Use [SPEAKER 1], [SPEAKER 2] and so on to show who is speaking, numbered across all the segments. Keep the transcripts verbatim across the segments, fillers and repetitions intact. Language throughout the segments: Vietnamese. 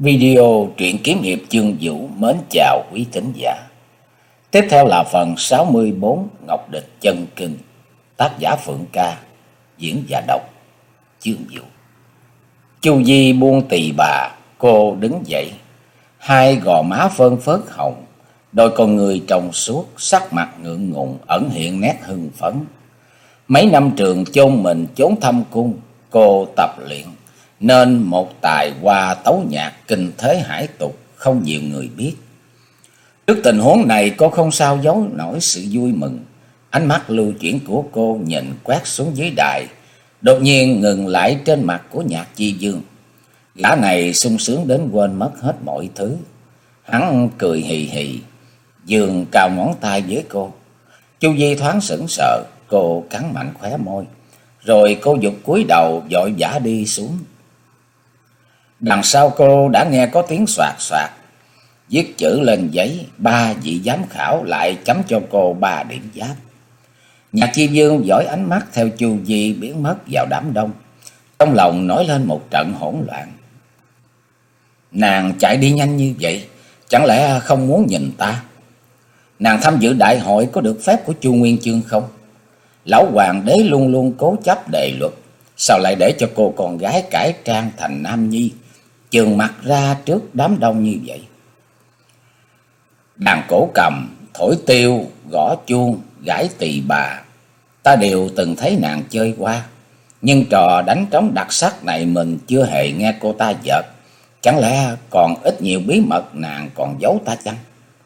[SPEAKER 1] Video truyện kiếm hiệp chương vũ mến chào quý thính giả. Tiếp theo là phần sáu mươi bốn Ngọc Địch chân kinh, tác giả Phượng Ca, diễn giả đọc chương vũ. Chu Di buông tỳ bà, cô đứng dậy, hai gò má phơn phớt hồng, đôi con người trong suốt, sắc mặt ngượng ngùng ẩn hiện nét hưng phấn. Mấy năm trường chôn mình chốn thâm cung, cô tập luyện nên một tài hoa tấu nhạc kinh thế hải tục không nhiều người biết. Trước tình huống này cô không sao giấu nổi sự vui mừng. Ánh mắt lưu chuyển của cô nhìn quét xuống dưới đài, đột nhiên ngừng lại trên mặt của Nhạc Chi Dương. Gã này sung sướng đến quên mất hết mọi thứ. Hắn cười hì hì, giương cao ngón tay với cô. Chu Di thoáng sững sờ, cô cắn mạnh khóe môi, rồi cô giục cúi đầu vội vã đi xuống. Đằng sau cô đã nghe có tiếng soạt soạt, viết chữ lên giấy, ba vị giám khảo lại chấm cho cô ba điểm giáp. Nhạc Chi Dương dõi ánh mắt theo Chu Di biến mất vào đám đông, trong lòng nổi lên một trận hỗn loạn. Nàng chạy đi nhanh như vậy, chẳng lẽ không muốn nhìn ta? Nàng tham dự đại hội có được phép của Chu Nguyên Chương không? Lão hoàng đế luôn luôn cố chấp đề luật, sao lại để cho cô con gái cải trang thành nam nhi, chườm mặt ra trước đám đông như vậy? Đàn cổ cầm, thổi tiêu, gõ chuông, gãi tỳ bà, ta đều từng thấy nàng chơi qua. Nhưng trò đánh trống đặc sắc này mình chưa hề nghe cô ta dợt. Chẳng lẽ còn ít nhiều bí mật nàng còn giấu ta chăng?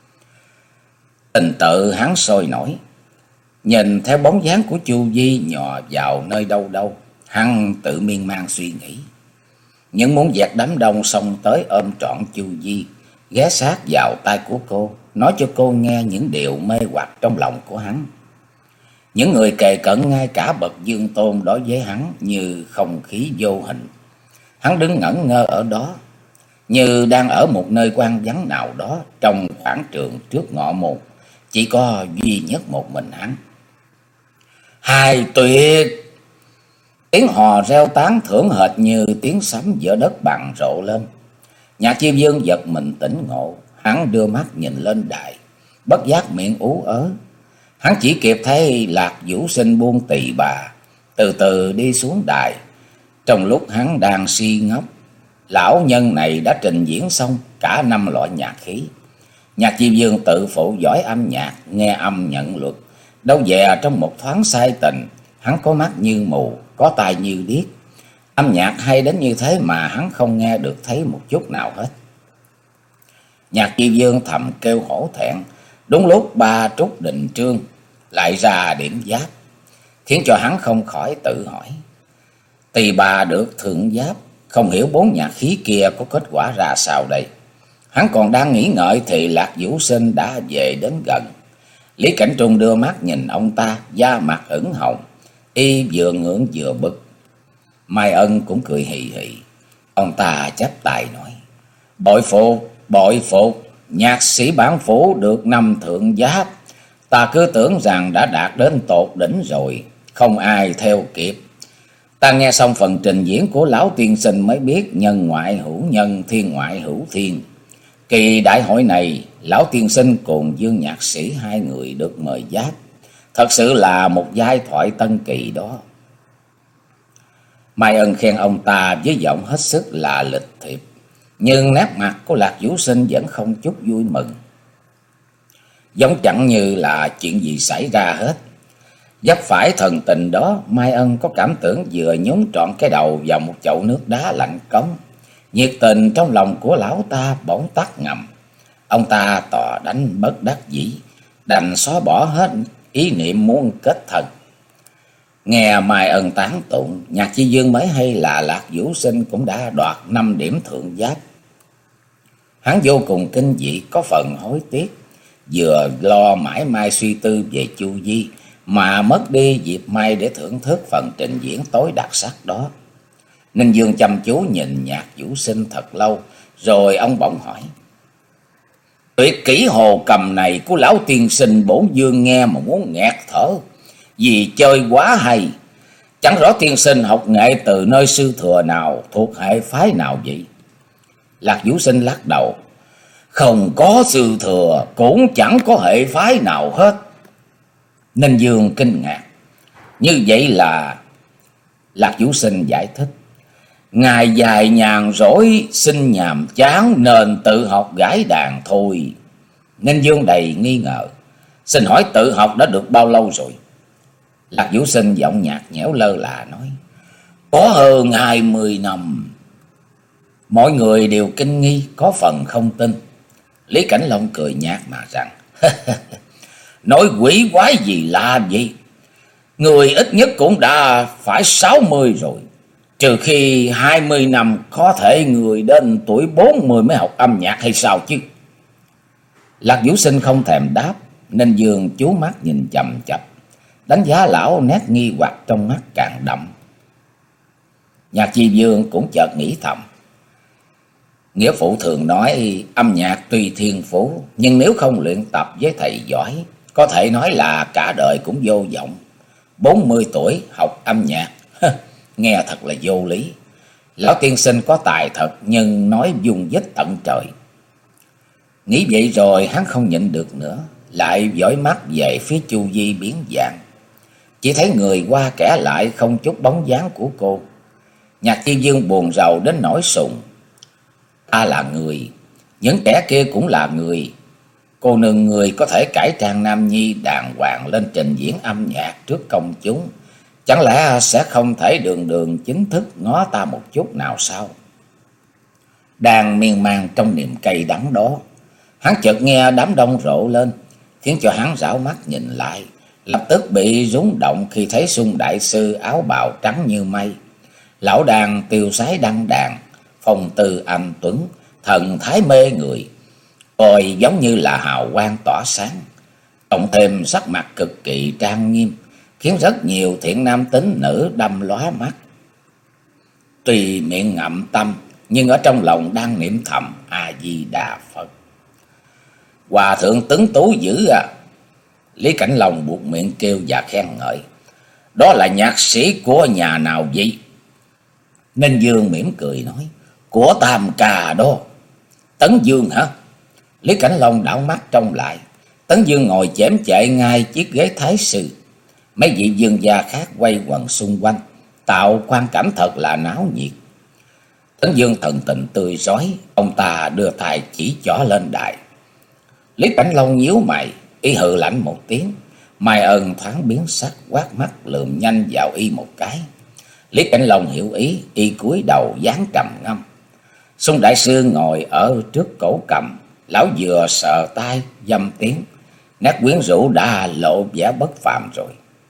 [SPEAKER 1] Tình tự hắn sôi nổi, nhìn theo bóng dáng của Chu Di nhò vào nơi đâu đâu, hắn tự miên man suy nghĩ. Những muốn dẹt đám đông xông tới ôm trọn Chu Di, ghé sát vào tai của cô, nói cho cô nghe những điều mê hoặc trong lòng của hắn. Những người kề cận ngay cả bậc dương tôn đối với hắn như không khí vô hình. Hắn đứng ngẩn ngơ ở đó, như đang ở một nơi quan vắng nào đó trong quảng trường trước ngọ môn, chỉ có duy nhất một mình hắn. Hai tuyệt! Tiếng hò reo tán thưởng hệt như tiếng sấm giữa đất bằng rộ lên. Nhạc Chi Dương giật mình tỉnh ngộ, hắn đưa mắt nhìn lên đài, bất giác miệng ú ớ. Hắn chỉ kịp thấy Lạc Vũ Sinh buông tỳ bà, từ từ đi xuống đài. Trong lúc hắn đang si ngốc, lão nhân này đã trình diễn xong cả năm loại nhạc khí. Nhạc Chi Dương tự phụ giỏi âm nhạc, nghe âm nhận luật, đâu về trong một thoáng say tình. Hắn có mắt như mù, có tai như điếc. Âm nhạc hay đến như thế mà hắn không nghe được thấy một chút nào hết. Nhạc Chi Dương thầm kêu hổ thẹn. Đúng lúc ba Trúc Định Trương lại ra điểm giáp, khiến cho hắn không khỏi tự hỏi. Tỳ bà được thượng giáp, không hiểu bốn nhạc khí kia có kết quả ra sao đây? Hắn còn đang nghĩ ngợi thì Lạc Vũ Sinh đã về đến gần. Lý Cảnh Trung đưa mắt nhìn ông ta, da mặt ửng hồng, y vừa ngưỡng vừa bực. Mai Ân cũng cười hì hì. Ông ta chắp tay nói: Bội phục, bội phục, nhạc sĩ bản phủ được năm thượng giáp. Ta cứ tưởng rằng đã đạt đến tột đỉnh rồi, không ai theo kịp. Ta nghe xong phần trình diễn của lão tiên sinh mới biết nhân ngoại hữu nhân, thiên ngoại hữu thiên. Kỳ đại hội này, lão tiên sinh cùng Dương nhạc sĩ hai người được mời giáp. Thật sự là một giai thoại tân kỳ đó. Mai Ân khen ông ta với giọng hết sức là lịch thiệp, nhưng nét mặt của Lạc Vũ Sinh vẫn không chút vui mừng, giống chẳng như là chuyện gì xảy ra hết. Vấp phải thần tình đó, Mai Ân có cảm tưởng vừa nhúng trọn cái đầu vào một chậu nước đá lạnh cống. Nhiệt tình trong lòng của lão ta bỗng tắt ngầm. Ông ta tỏ đánh bất đắc dĩ, đành xóa bỏ hết ý niệm muốn kết thân. Nghe Mai Ân tán tụng, Nhạc Chi Dương mới hay là Lạc Vũ Sinh cũng đã đoạt năm điểm thượng giáp. Hắn vô cùng kinh dị, có phần hối tiếc, vừa lo mãi mai suy tư về Chu Di mà mất đi dịp may để thưởng thức phần trình diễn tối đặc sắc đó. Ninh Dương chăm chú nhìn Nhạc Vũ Sinh thật lâu, rồi ông bỗng hỏi: Tuyệt kỹ hồ cầm này của lão tiên sinh bổn dương nghe mà muốn nghẹt thở, vì chơi quá hay. Chẳng rõ tiên sinh học nghệ từ nơi sư thừa nào, thuộc hệ phái nào vậy? Lạc Vũ Sinh lắc đầu. Không có sư thừa, cũng chẳng có hệ phái nào hết. Ninh Dương kinh ngạc. Như vậy là... Lạc Vũ Sinh giải thích. Ngài dài nhàn rỗi, xin nhàm chán nên tự học gãi đàn thôi. Ninh Dương đầy nghi ngờ. Xin hỏi tự học đã được bao lâu rồi? Lạc Vũ Sinh giọng nhạt nhẽo lơ là nói. Có hơn hai mươi năm. Mọi người đều kinh nghi, có phần không tin. Lý Cảnh Long cười nhạt mà rằng. Nói quỷ quái gì là gì? Người ít nhất cũng đã phải sáu mươi rồi. Trừ khi hai mươi năm có thể người đến tuổi bốn mươi mới học âm nhạc hay sao chứ? Lạc Vũ Sinh không thèm đáp. Ninh Dương chú mắt nhìn chằm chằm, đánh giá lão nét nghi hoặc trong mắt càng đậm. Nhạc Chi Dương cũng chợt nghĩ thầm. Nghĩa phụ thường nói âm nhạc tuy thiên phú, nhưng nếu không luyện tập với thầy giỏi, có thể nói là cả đời cũng vô vọng. Bốn mươi tuổi học âm nhạc, nghe thật là vô lý. Lão tiên sinh có tài thật, nhưng nói dung dích tận trời. Nghĩ vậy rồi hắn không nhịn được nữa, lại dõi mắt về phía chu vi biến dạng. Chỉ thấy người qua kẻ lại, không chút bóng dáng của cô. Nhạc Chi Dương buồn rầu đến nỗi sùng. Ta là người, những kẻ kia cũng là người. Cô nương người có thể cải trang nam nhi đàng hoàng lên trình diễn âm nhạc trước công chúng, chẳng lẽ sẽ không thể đường đường chính thức ngó ta một chút nào sao? Đang miên man trong niềm cay đắng đó, hắn chợt nghe đám đông rộ lên, khiến cho hắn rảo mắt nhìn lại, lập tức bị rúng động khi thấy Xung đại sư áo bào trắng như mây. Lão đang tiêu sái đăng đàn, phong tư anh tuấn, thần thái mê người, coi giống như là hào quang tỏa sáng, cộng thêm sắc mặt cực kỳ trang nghiêm, khiến rất nhiều thiện nam tín nữ đăm lóa mắt. Tuy miệng ngậm tâm, nhưng ở trong lòng đang niệm thầm A Di Đà Phật. Hòa thượng tuấn tú dữ à! Lý Cảnh Long buộc miệng kêu và khen ngợi. Đó là nhạc sĩ của nhà nào vậy? Ninh Dương mỉm cười nói. Của Tam Ca đó. Tấn Dương hả? Lý Cảnh Long đảo mắt trông lại. Tấn Dương ngồi chém chệ ngay chiếc ghế thái sư. Mấy vị dương gia khác quay quần xung quanh, tạo quang cảnh thật là náo nhiệt. Tấn Dương thần tình tươi rói, ông ta đưa tay chỉ trỏ lên đài. Lý Cảnh Long nhíu mày, y hừ lạnh một tiếng. Mai Ân thoáng biến sắc, quát mắt lườm nhanh vào y một cái. Lý Cảnh Long hiểu ý, y cúi đầu dáng trầm ngâm. Xung đại sư ngồi ở trước cổ cầm, lão vừa sờ tay dâm tiếng, nét quyến rũ đã lộ vẻ bất phàm rồi.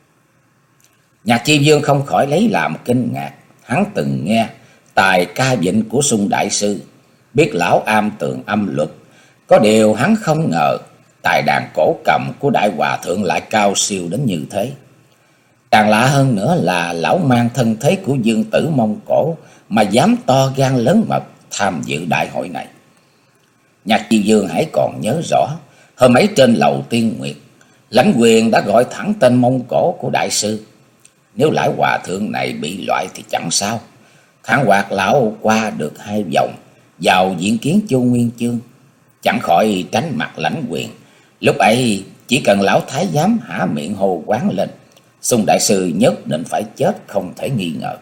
[SPEAKER 1] Nhạc Chi Dương không khỏi lấy làm kinh ngạc. Hắn từng nghe tài ca vịnh của Xung đại sư, biết lão am tường âm luật, có điều hắn không ngờ tài đàn cổ cầm của đại hòa thượng lại cao siêu đến như thế. Càng lạ hơn nữa là lão mang thân thế của dương tử Mông Cổ mà dám to gan lớn mật tham dự đại hội này. Nhạc Chi Dương hãy còn nhớ rõ, hôm ấy trên lầu Tiên Nguyệt, lãnh quyền đã gọi thẳng tên Mông Cổ của đại sư. Nếu lão hòa thượng này bị loại thì chẳng sao, thẳng hoạt lão qua được hai vòng vào diễn kiến Chu Nguyên Chương, chẳng khỏi tránh mặt lãnh quyền. Lúc ấy chỉ cần lão thái giám hả miệng hô quán lên, Xung đại sư nhất định phải chết không thể nghi ngờ.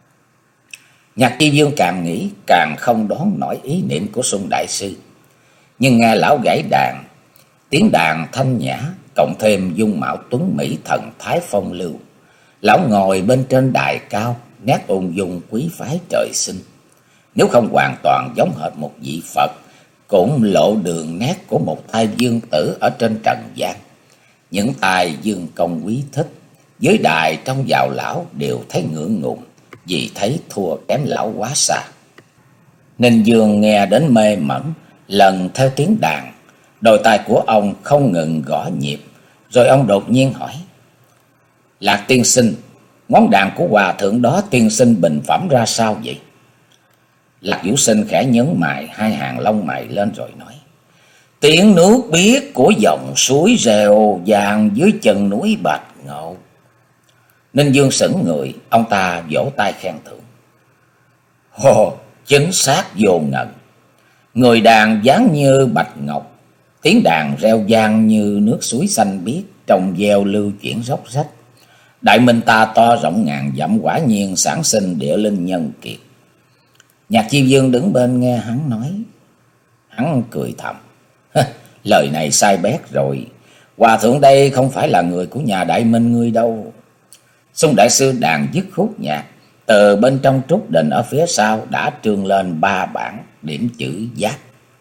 [SPEAKER 1] Nhạc Chi Dương càng nghĩ càng không đoán nổi ý niệm của Xung đại sư. Nhưng nghe lão gãy đàn, tiếng đàn thanh nhã, cộng thêm dung mạo tuấn mỹ thần thái phong lưu, lão ngồi bên trên đài cao, nét ung dung quý phái trời sinh. Nếu không hoàn toàn giống hệt một vị Phật, cũng lộ đường nét của một thai dương tử ở trên trần gian. Những tài dương công quý thích, dưới đài trong vào lão đều thấy ngượng ngùng, vì thấy thua kém lão quá xa. Ninh Dương nghe đến mê mẩn, lần theo tiếng đàn, đôi tai của ông không ngừng gõ nhịp. Rồi ông đột nhiên hỏi. Lạc tiên sinh, món đàn của hòa thượng đó tiên sinh bình phẩm ra sao vậy? Lạc Vũ Sinh khẽ nhấn mày, hai hàng lông mày lên rồi nói. Tiếng nước biếc của dòng suối rèo vàng dưới chân núi Bạch Ngộ. Ninh Dương sững người, ông ta vỗ tay khen thưởng. Hồ, chính xác vô ngần. Người đàn dáng như bạch ngọc, tiếng đàn reo vang như nước suối xanh biếc, trong veo lưu chuyển róc rách. Đại minh ta to rộng ngàn dặm, quả nhiên sản sinh địa linh nhân kiệt. Nhạc Chi Dương đứng bên nghe hắn nói, hắn cười thầm, lời này sai bét rồi, hòa thượng đây không phải là người của nhà Đại Minh ngươi đâu. Xung đại sư đàn dứt khúc nhạc, từ bên trong trúc đình ở phía sau đã trương lên ba bảng điểm chữ giáp.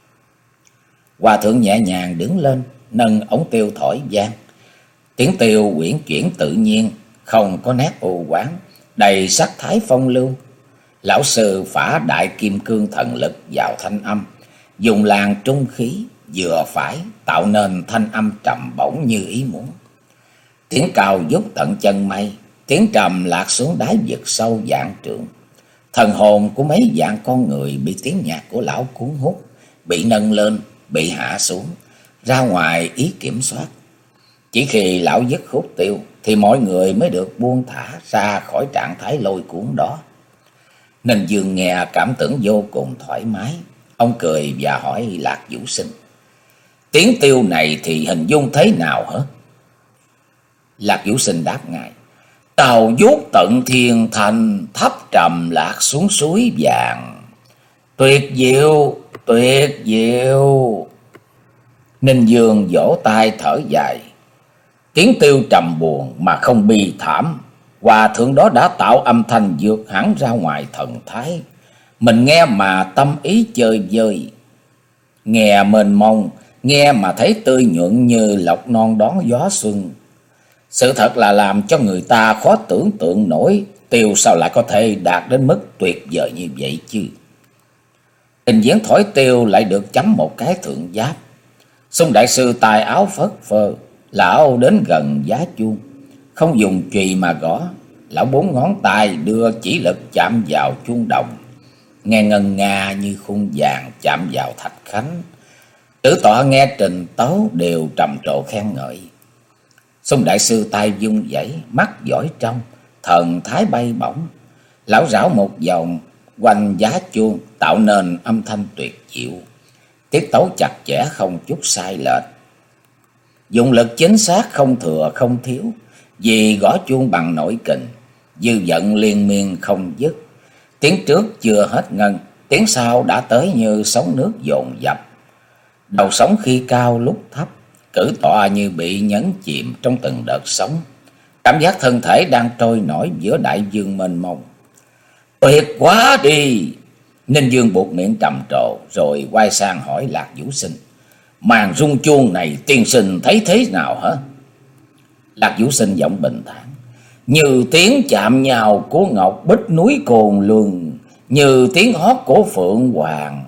[SPEAKER 1] Hòa thượng nhẹ nhàng đứng lên, nâng ống tiêu thổi vang. Tiếng tiêu uyển chuyển tự nhiên, không có nét u quán, đầy sắc thái phong lưu. Lão sư phả đại kim cương thần lực vào thanh âm, dùng làn trung khí vừa phải tạo nên thanh âm trầm bổng như ý muốn. Tiếng cao vút tận chân mây, tiếng trầm lạc xuống đáy vực sâu vạn trượng. Thần hồn của mấy vạn con người bị tiếng nhạc của lão cuốn hút, bị nâng lên, bị hạ xuống, ra ngoài ý kiểm soát. Chỉ khi lão dứt khúc tiêu thì mọi người mới được buông thả ra khỏi trạng thái lôi cuốn đó. Ninh Dương nghe cảm tưởng vô cùng thoải mái. Ông cười và hỏi Lạc Vũ Sinh, tiếng tiêu này thì hình dung thế nào hả? Lạc Vũ Sinh đáp ngài, tàu vuốt tận thiên thành, thấp trầm lạc xuống suối vàng. Tuyệt diệu, tuyệt diệu. Ninh Dương vỗ tay thở dài, tiếng tiêu trầm buồn mà không bi thảm. Hòa thượng đó đã tạo âm thanh vượt hẳn ra ngoài thần thái. Mình nghe mà tâm ý chơi vơi, nghe mênh mông, nghe mà thấy tươi nhuận như lộc non đón gió xuân. Sự thật là làm cho người ta khó tưởng tượng nổi, tiêu sao lại có thể đạt đến mức tuyệt vời như vậy chứ. Trình diễn thổi tiêu lại được chấm một cái thượng giáp. Xung đại sư tài áo phất phơ, lão đến gần giá chuông, không dùng chùy mà gõ. Lão bốn ngón tay đưa chỉ lực chạm vào chuông đồng, nghe ngân nga như khung vàng chạm vào thạch khánh. Tử tọa nghe trình tấu đều trầm trồ khen ngợi. Xung đại sư tay vung vẩy, mắt dõi trong, thần thái bay bổng. Lão rảo một vòng quanh giá chuông, tạo nên âm thanh tuyệt diệu. Tiết tấu chặt chẽ không chút sai lệch, dụng lực chính xác không thừa không thiếu. Vì gõ chuông bằng nội kình, dư vận liên miên không dứt. Tiếng trước chưa hết ngân, tiếng sau đã tới như sóng nước dồn dập. Đầu sóng khi cao lúc thấp, cử tọa như bị nhấn chìm trong từng đợt sóng. Cảm giác thân thể đang trôi nổi giữa đại dương mênh mông. Tuyệt quá đi! Ninh Dương buộc miệng trầm trồ, rồi quay sang hỏi Lạc Vũ Sinh, màn rung chuông này tiên sinh thấy thế nào hả? Lạc Vũ Sinh giọng bình thản, như tiếng chạm nhau của ngọc bích núi cồn lường, như tiếng hót của phượng hoàng.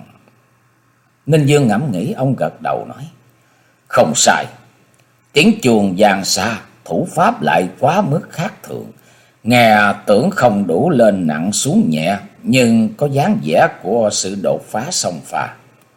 [SPEAKER 1] Ninh Dương ngẫm nghĩ, ông gật đầu nói, không sai. Tiếng chuông vang xa, thủ pháp lại quá mức khác thường. Nghe tưởng không đủ lên nặng xuống nhẹ, nhưng có dáng vẻ của sự đột phá song pha.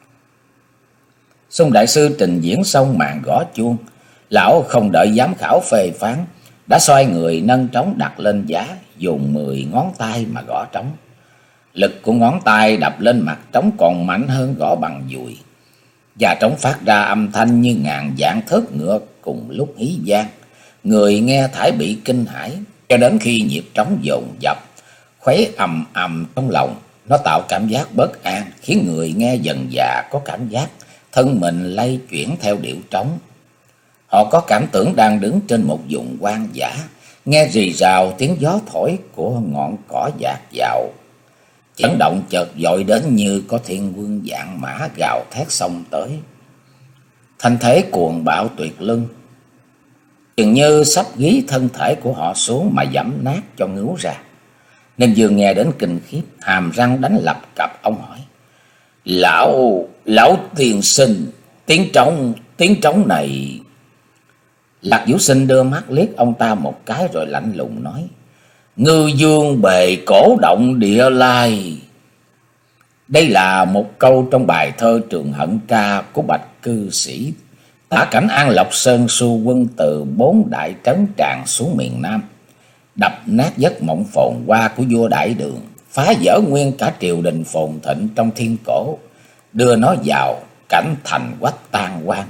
[SPEAKER 1] Xung đại sư trình diễn xong màn gõ chuông, lão không đợi giám khảo phê phán, đã xoay người nâng trống đặt lên giá, dùng mười ngón tay mà gõ trống. Lực của ngón tay đập lên mặt trống còn mạnh hơn gõ bằng dùi, và trống phát ra âm thanh như ngàn vạn thớt ngựa cùng lúc hí vang. Người nghe thải bị kinh hãi, cho đến khi nhịp trống dồn dập, khuấy ầm ầm trong lòng. Nó tạo cảm giác bất an, khiến người nghe dần dà có cảm giác thân mình lay chuyển theo điệu trống. Họ có cảm tưởng đang đứng trên một vùng hoang dã, nghe rì rào tiếng gió thổi của ngọn cỏ dạt vào. Chấn động chợt dội đến như có thiên quân vạn mã gào thét xông tới. Thanh thế cuồng bạo tuyệt luân, chừng như sắp gí thân thể của họ xuống mà giẫm nát cho ngứu ra. Nên vừa nghe đến kinh khiếp, hàm răng đánh lập cập, ông hỏi, Lão, lão tiên sinh, tiếng trống, tiếng trống này... Lạc Vũ Sinh đưa mắt liếc ông ta một cái rồi lạnh lùng nói, ngư dương bề cổ động địa lai. Đây là một câu trong bài thơ Trường Hận Ca của bạch cư sĩ, tả cảnh An Lộc Sơn xu quân từ bốn đại trấn tràn xuống miền Nam, đập nát giấc mộng phồn hoa của vua Đại Đường, phá vỡ nguyên cả triều đình phồn thịnh trong thiên cổ, đưa nó vào cảnh thành quách tan quan.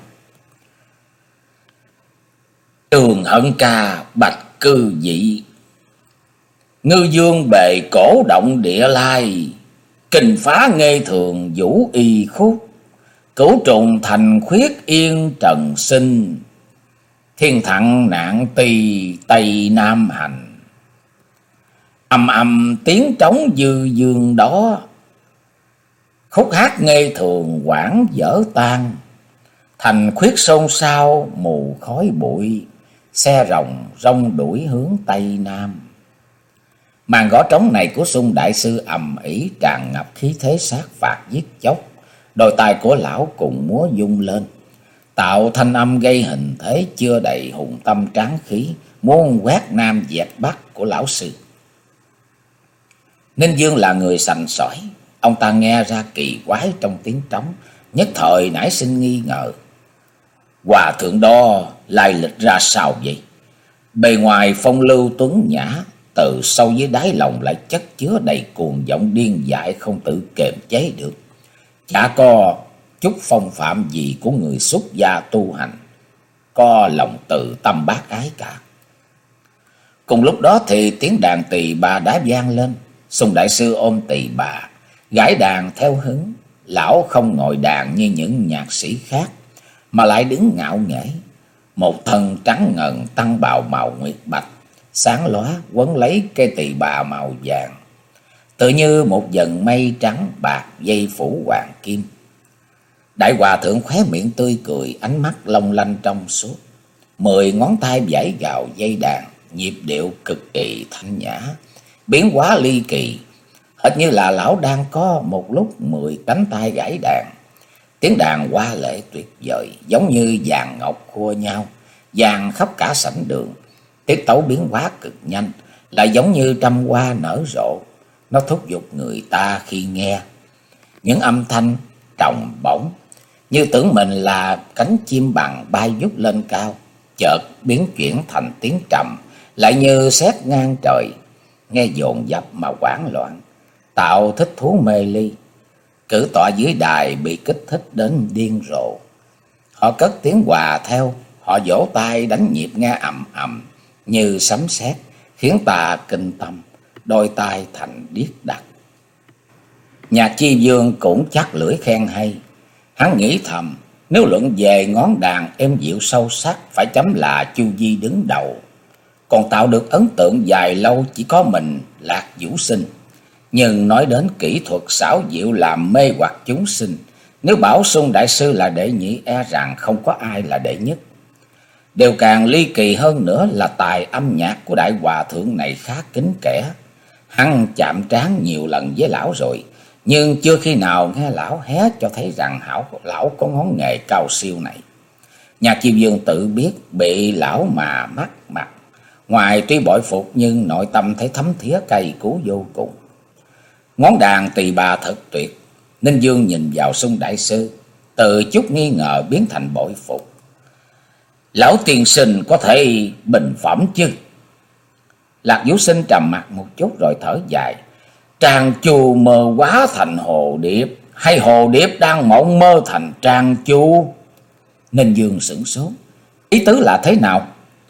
[SPEAKER 1] Trường hận ca bạch cư dị, ngư dương bề cổ động địa lai. Kình phá nghê thường vũ y khúc, cửu trùng thành khuyết yên trần sinh. Thiên thặng nạn tỳ tây nam hành, âm âm tiếng trống dư dương đó. Khúc hát nghê thường quảng dở tan, thành khuyết xôn xao mù khói bụi. Xe rồng rong đuổi hướng tây nam. Màn gõ trống này của Xung đại sư ầm ĩ tràn ngập khí thế sát phạt giết chóc. Đôi tai của lão cùng múa dung lên, tạo thanh âm gây hình thế chưa đầy hùng tâm tráng khí, muốn quét nam dẹp bắc của lão sư. Ninh Dương là người sành sỏi, ông ta nghe ra kỳ quái trong tiếng trống, nhất thời nảy sinh nghi ngờ. Hòa thượng đó lai lịch ra sao vậy? Bề ngoài phong lưu tuấn nhã, từ sâu dưới đáy lòng lại chất chứa đầy cuồng vọng điên dại không tự kiềm chế được. Chả có chút phong phạm gì của người xuất gia tu hành, có lòng từ tâm bác ái cả. Cùng lúc đó thì tiếng đàn tỳ bà đã vang lên. Xung đại sư ôm tỳ bà, gãi đàn theo hứng. Lão không ngồi đàn như những nhạc sĩ khác, mà lại đứng ngạo nghễ. Một thân trắng ngần tăng bào màu nguyệt bạch, sáng lóa quấn lấy cây tỳ bà màu vàng, tự như một dần mây trắng bạc dây phủ hoàng kim. Đại hòa thượng khóe miệng tươi cười, ánh mắt long lanh trong suốt. Mười ngón tay vẫy gào dây đàn, nhịp điệu cực kỳ thanh nhã, biến hóa ly kỳ, hệt như là lão đang có một lúc mười cánh tay gãy đàn. Tiếng đàn hoa lệ tuyệt vời, giống như vàng ngọc khua nhau, vàng khắp cả sảnh đường. Tiết tấu biến hóa cực nhanh, lại giống như trăm hoa nở rộ. Nó thúc giục người ta khi nghe. Những âm thanh trầm bổng, như tưởng mình là cánh chim bằng bay vút lên cao, chợt biến chuyển thành tiếng trầm, lại như sét ngang trời, nghe dồn dập mà hoảng loạn, tạo thích thú mê ly. Cử tọa dưới đài bị kích thích đến điên rồ. Họ cất tiếng hòa theo, họ vỗ tay đánh nhịp nghe ầm ầm như sấm sét, khiến ta kinh tâm, đôi tai thành điếc đặc. Nhạc Chi Vương cũng chắc lưỡi khen hay. Hắn nghĩ thầm, nếu luận về ngón đàn êm dịu sâu sắc, phải chấm là Chu Di đứng đầu. Còn tạo được ấn tượng dài lâu chỉ có mình Lạc Vũ Sinh. Nhưng nói đến kỹ thuật xảo diệu làm mê hoặc chúng sinh, nếu bảo Xung đại sư là đệ nhị, e rằng không có ai là đệ nhất. Điều càng ly kỳ hơn nữa là tài âm nhạc của đại hòa thượng này khá kín kẽ. Hắn chạm trán nhiều lần với lão rồi, nhưng chưa khi nào nghe lão hé cho thấy rằng hảo lão có ngón nghề cao siêu này. Nhạc Chi Vương tự biết bị lão mà mắc mặt, ngoài tuy bội phục nhưng nội tâm thấy thấm thía cay cú vô cùng. Ngón đàn tỳ bà thật tuyệt. Ninh Dương nhìn vào Xung đại sư, từ chút nghi ngờ biến thành bội phục. Lão tiên sinh có thể bình phẩm chứ? Lạc Vũ Sinh trầm mặt một chút rồi thở dài. Trang Chu mơ quá thành hồ điệp, hay hồ điệp đang mộng mơ thành Trang Chu? Ninh Dương sửng sốt. Ý tứ là thế nào?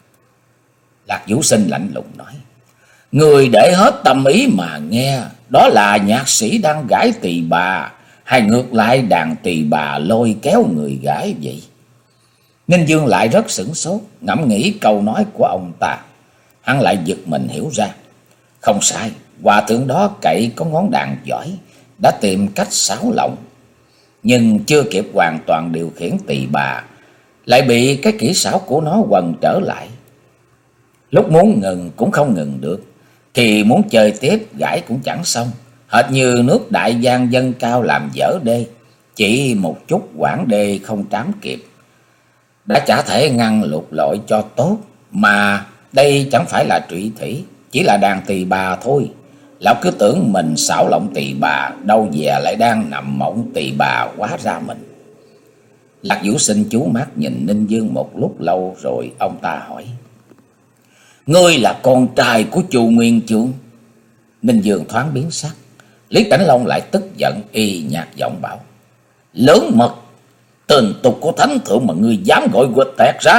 [SPEAKER 1] Lạc Vũ Sinh lạnh lùng nói. Người để hết tâm ý mà nghe, đó là nhạc sĩ đang gãi tỳ bà, hay ngược lại đàn tỳ bà lôi kéo người gãi vậy? Ninh Dương lại rất sửng sốt, ngẫm nghĩ câu nói của ông ta. Hắn lại giật mình hiểu ra. Không sai, hòa thượng đó cậy có ngón đàn giỏi, đã tìm cách xáo lộng, nhưng chưa kịp hoàn toàn điều khiển tỳ bà, lại bị cái kỹ xảo của nó quần trở lại. Lúc muốn ngừng cũng không ngừng được, thì muốn chơi tiếp gãi cũng chẳng xong, hệt như nước đại giang dâng cao làm dở đê, chỉ một chút quãng đê không trám kịp, đã chả thể ngăn lụt lội cho tốt. Mà đây chẳng phải là trụy thủy, chỉ là đàn tỳ bà thôi. Lão cứ tưởng mình xảo lộng tỳ bà, đâu về lại đang nằm mộng tỳ bà, hóa ra mình. Lạc Vũ Sinh chú mắt nhìn Ninh Dương một lúc lâu rồi ông ta hỏi. Ngươi là con trai của Chu Nguyên Chương? Ninh Dương thoáng biến sắc. Lý Cảnh Long lại tức giận y nhạt giọng bảo. Lớn mật, tên tục của thánh thượng mà ngươi dám gọi quịch tẹt ra.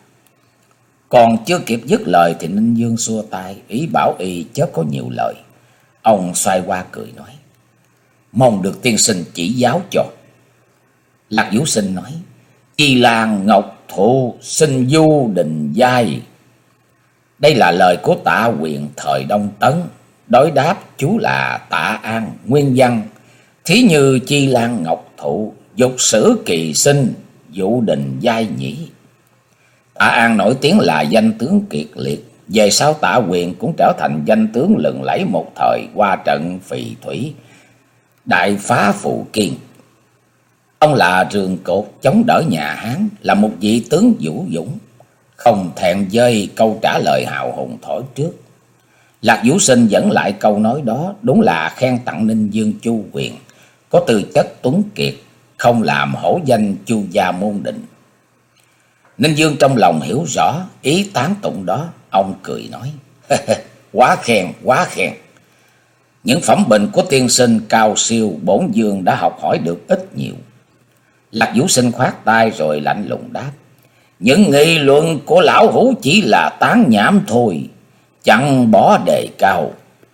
[SPEAKER 1] Còn chưa kịp dứt lời thì Ninh Dương xua tay, ý bảo y chớ có nhiều lời. Ông xoay qua cười nói: Mong được tiên sinh chỉ giáo cho. Lạc Vũ Sinh nói: Chi Lan Ngọc Thụ xin du đình giai. Đây là lời của Tạ Quyền thời Đông Tấn, đối đáp chú là Tạ An. Nguyên văn: Thí như Chi Lan Ngọc Thụ, dục sử kỳ sinh, dụ đình giai nhĩ. Tạ An nổi tiếng là danh tướng kiệt liệt, về sau Tạ Quyền cũng trở thành danh tướng lừng lẫy một thời qua trận Phì Thủy, đại phá Phù Kiên. Ông là rường cột chống đỡ nhà Hán, là một vị tướng vũ dũng, không thẹn với câu trả lời hào hùng thổi trước. Lạc Vũ Sinh dẫn lại câu nói đó, đúng là khen tặng Ninh Dương Chu Quyền, có tư chất tuấn kiệt, không làm hổ danh Chu gia môn định. Ninh Dương trong lòng hiểu rõ ý tán tụng đó, ông cười nói: Quá khen, quá khen. Những phẩm bình của tiên sinh cao siêu, bổn dương đã học hỏi được ít nhiều. Lạc Vũ Sinh khoát tay rồi lạnh lùng đáp: Những nghị luận của lão hủ chỉ là tán nhảm thôi, chẳng bỏ đề cao.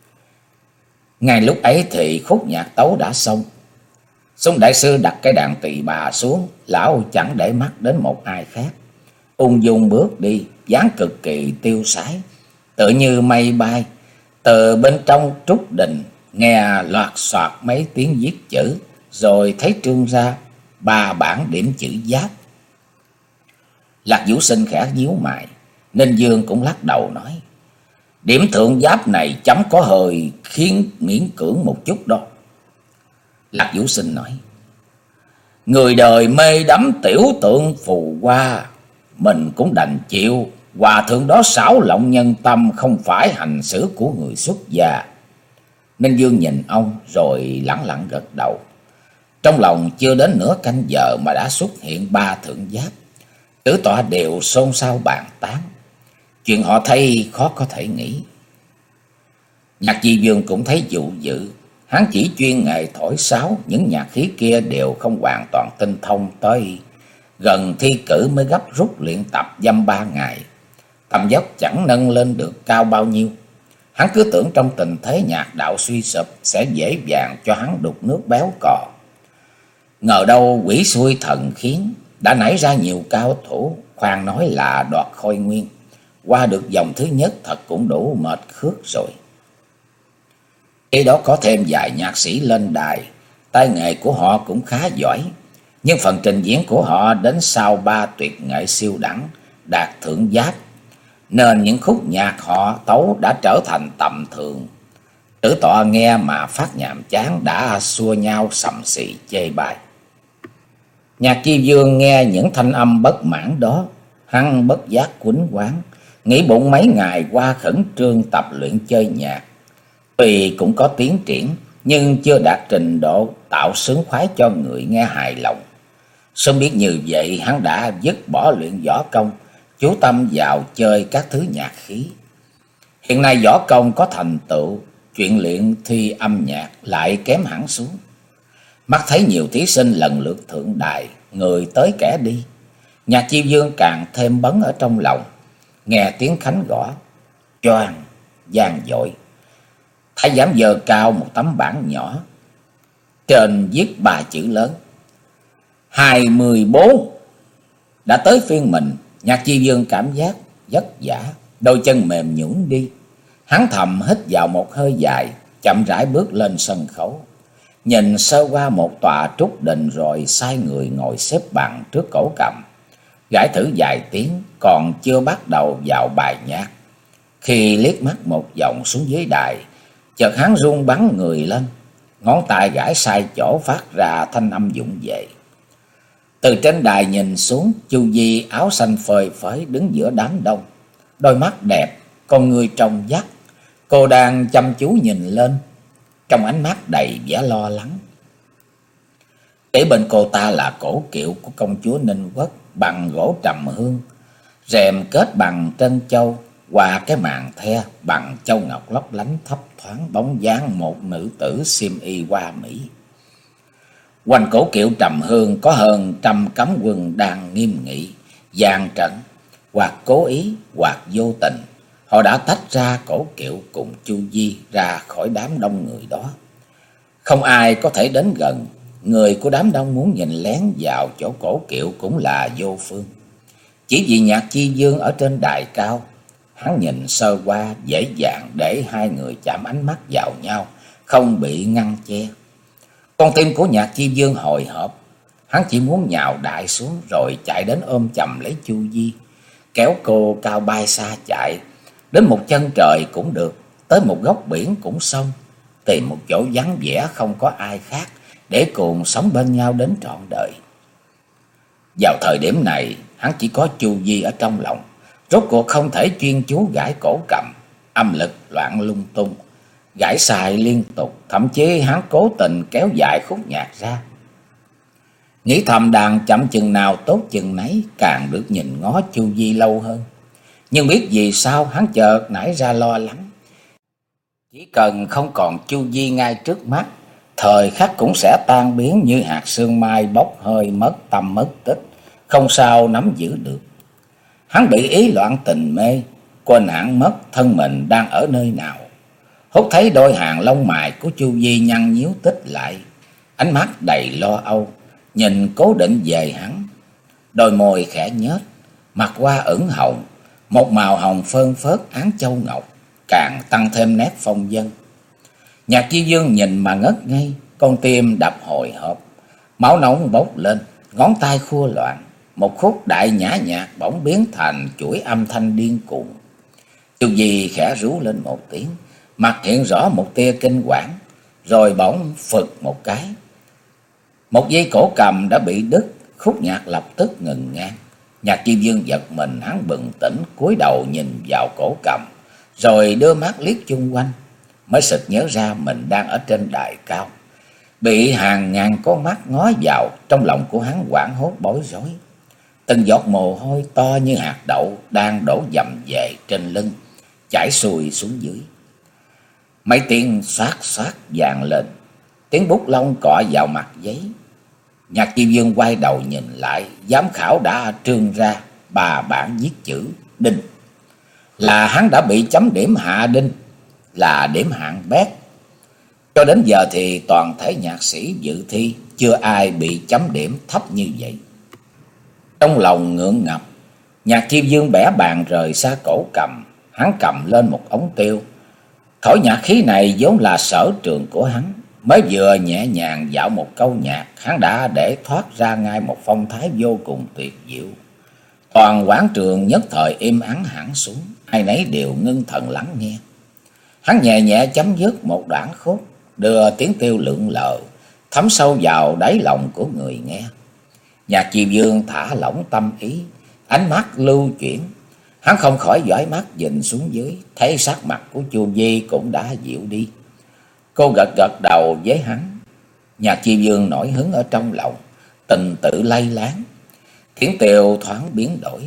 [SPEAKER 1] Ngay lúc ấy thì khúc nhạc tấu đã xong. Sung đại sư đặt cái đàn tỳ bà xuống, lão chẳng để mắt đến một ai khác, ung dung bước đi, dáng cực kỳ tiêu sái, tự như mây bay. Từ bên trong trúc đình nghe loạt soạt mấy tiếng viết chữ, rồi thấy trương ra ba bản điểm chữ giáp. Lạc Vũ Sinh khẽ nhíu mày, Ninh Dương cũng lắc đầu nói: Điểm thượng giáp này chấm có hơi khiến miễn cưỡng một chút đó. Lạc Vũ Sinh nói: Người đời mê đắm tiểu tượng phù hoa, mình cũng đành chịu. Hòa thượng đó xảo lộng nhân tâm, không phải hành xử của người xuất gia. Ninh Dương nhìn ông rồi lẳng lặng gật đầu. Trong lòng chưa đến nửa canh giờ mà đã xuất hiện ba thượng giáp. Tử tọa đều xôn xao bàn tán. Chuyện họ thấy khó có thể nghĩ. Nhạc Di Dương cũng thấy dụ dự. Hắn chỉ chuyên nghề thổi sáo, những nhạc khí kia đều không hoàn toàn tinh thông, tới gần thi cử mới gấp rút luyện tập dăm ba ngày. Tầm dốc chẳng nâng lên được cao bao nhiêu. Hắn cứ tưởng trong tình thế nhạc đạo suy sụp sẽ dễ dàng cho hắn đục nước béo cò. Ngờ đâu quỷ xui thần khiến, đã nảy ra nhiều cao thủ, khoan nói là đoạt khôi nguyên. Qua được vòng thứ nhất thật cũng đủ mệt khước rồi. Khi đó có thêm vài nhạc sĩ lên đài, tay nghề của họ cũng khá giỏi, nhưng phần trình diễn của họ đến sau ba tuyệt nghệ siêu đẳng, đạt thượng giáp, nên những khúc nhạc họ tấu đã trở thành tầm thường. Tử tọa nghe mà phát nhàm chán, đã xua nhau sầm xì chê bai. Nhạc Chi Dương nghe những thanh âm bất mãn đó, hắn bất giác quýnh quán, nghĩ bụng mấy ngày qua khẩn trương tập luyện chơi nhạc, tuy cũng có tiến triển nhưng chưa đạt trình độ tạo sướng khoái cho người nghe hài lòng. Sớm biết như vậy, hắn đã dứt bỏ luyện võ công, chú tâm vào chơi các thứ nhạc khí. Hiện nay võ công có thành tựu, chuyện luyện thi âm nhạc lại kém hẳn xuống. Mắt thấy nhiều thí sinh lần lượt thượng đài, người tới kẻ đi, Nhạc Chi Dương càng thêm bấn ở trong lòng. Nghe tiếng khánh gõ choàng vang dội, thái giám giơ cao một tấm bảng nhỏ, trên viết ba chữ lớn: hai mươi bốn. Đã tới phiên mình. Nhạc Chi Dương cảm giác vất vả, đôi chân mềm nhũn đi. Hắn thầm hít vào một hơi dài, chậm rãi bước lên sân khấu, nhìn sơ qua một tòa trúc đình rồi sai người ngồi xếp bằng trước cổ cầm, gãi thử vài tiếng, còn chưa bắt đầu vào bài nhạc. Khi liếc mắt một vòng xuống dưới đài, chợt hắn run bắn người lên, ngón tay gãi sai chỗ phát ra thanh âm vụng về. Từ trên đài nhìn xuống, Chu Di áo xanh phơi phới đứng giữa đám đông, đôi mắt đẹp, con người trong vắt. Cô đang chăm chú nhìn lên, trong ánh mắt đầy vẻ lo lắng. Kế bên cô ta là cổ kiệu của công chúa Ninh Quốc bằng gỗ trầm hương, rèm kết bằng trân châu, qua cái màn the bằng châu ngọc lấp lánh, thấp thoáng bóng dáng một nữ tử xiêm y hoa mỹ. Quanh cổ kiệu Trầm Hương có hơn trăm cấm quân đang nghiêm nghị, dàn trận, hoặc cố ý, hoặc vô tình. Họ đã tách ra cổ kiệu cùng Chu Di ra khỏi đám đông người đó. Không ai có thể đến gần, người của đám đông muốn nhìn lén vào chỗ cổ kiệu cũng là vô phương. Chỉ vì Nhạc Chi Dương ở trên đài cao, hắn nhìn sơ qua dễ dàng để hai người chạm ánh mắt vào nhau, không bị ngăn che. Con tim của Nhạc Chi Dương hồi hộp, hắn chỉ muốn nhào đại xuống rồi chạy đến ôm chầm lấy Chu Di, kéo cô cao bay xa chạy, đến một chân trời cũng được, tới một góc biển cũng xong, tìm một chỗ vắng vẻ không có ai khác để cùng sống bên nhau đến trọn đời. Vào thời điểm này, hắn chỉ có Chu Di ở trong lòng, rốt cuộc không thể chuyên chú gãi cổ cầm, âm lực loạn lung tung, gãi sai liên tục, thậm chí hắn cố tình kéo dài khúc nhạc ra. Nghĩ thầm đàn chậm chừng nào tốt chừng nấy, càng được nhìn ngó Chu Di lâu hơn. Nhưng biết vì sao hắn chợt nảy ra lo lắng. Chỉ cần không còn Chu Di ngay trước mắt, thời khắc cũng sẽ tan biến như hạt sương mai bốc hơi mất tâm mất tích, không sao nắm giữ được. Hắn bị ý loạn tình mê, quên hẳn mất thân mình đang ở nơi nào. Hốt thấy đôi hàng lông mày của Chu Di nhăn nhíu tích lại, ánh mắt đầy lo âu, nhìn cố định về hắn. Đôi môi khẽ nhếch, mặt qua ửng hồng, một màu hồng phơn phớt áng châu ngọc, càng tăng thêm nét phong vân. Nhạc Chi Dương nhìn mà ngất ngây, con tim đập hồi hộp, máu nóng bốc lên, ngón tay khua loạn. Một khúc đại nhã nhạc bỗng biến thành chuỗi âm thanh điên cuồng. Chu Di khẽ rú lên một tiếng, mặt hiện rõ một tia kinh quản, rồi bỗng phực một cái. Một dây cổ cầm đã bị đứt, khúc nhạc lập tức ngừng ngang. Nhạc Chi Dương giật mình, hắn bừng tỉnh, cúi đầu nhìn vào cổ cầm, rồi đưa mắt liếc chung quanh, mới sực nhớ ra mình đang ở trên đài cao. Bị hàng ngàn con mắt ngó vào, trong lòng của hắn hoảng hốt bối rối. Từng giọt mồ hôi to như hạt đậu đang đổ dầm về trên lưng, chảy xuôi xuống dưới. Mấy tiếng xoát xoát vang lên, tiếng bút lông cọ vào mặt giấy. Nhạc Chi Dương quay đầu nhìn lại, giám khảo đã trương ra ba bảng viết chữ đinh. Là hắn đã bị chấm điểm hạ đinh, là điểm hạng bét. Cho đến giờ thì toàn thể nhạc sĩ dự thi chưa ai bị chấm điểm thấp như vậy. Trong lòng ngượng ngập, Nhạc Chi Dương bẻ bàn rời xa cổ cầm, hắn cầm lên một ống tiêu. Thổi nhạc khí này vốn là sở trường của hắn, mới vừa nhẹ nhàng dạo một câu nhạc, hắn đã để thoát ra ngay một phong thái vô cùng tuyệt diệu. Toàn quán trường nhất thời im ắng hẳn xuống, ai nấy đều ngưng thần lắng nghe. Hắn nhẹ nhẹ chấm dứt một đoạn khúc, đưa tiếng tiêu lượn lờ thấm sâu vào đáy lòng của người nghe. Nhạc Chi Dương thả lỏng tâm ý, ánh mắt lưu chuyển, hắn không khỏi dõi mắt nhìn xuống dưới, thấy sắc mặt của Chu Di cũng đã dịu đi. Cô gật gật đầu với hắn. Nhạc Chi Dương nổi hứng ở trong lòng, tình tự lay láng, tiếng tiêu thoáng biến đổi,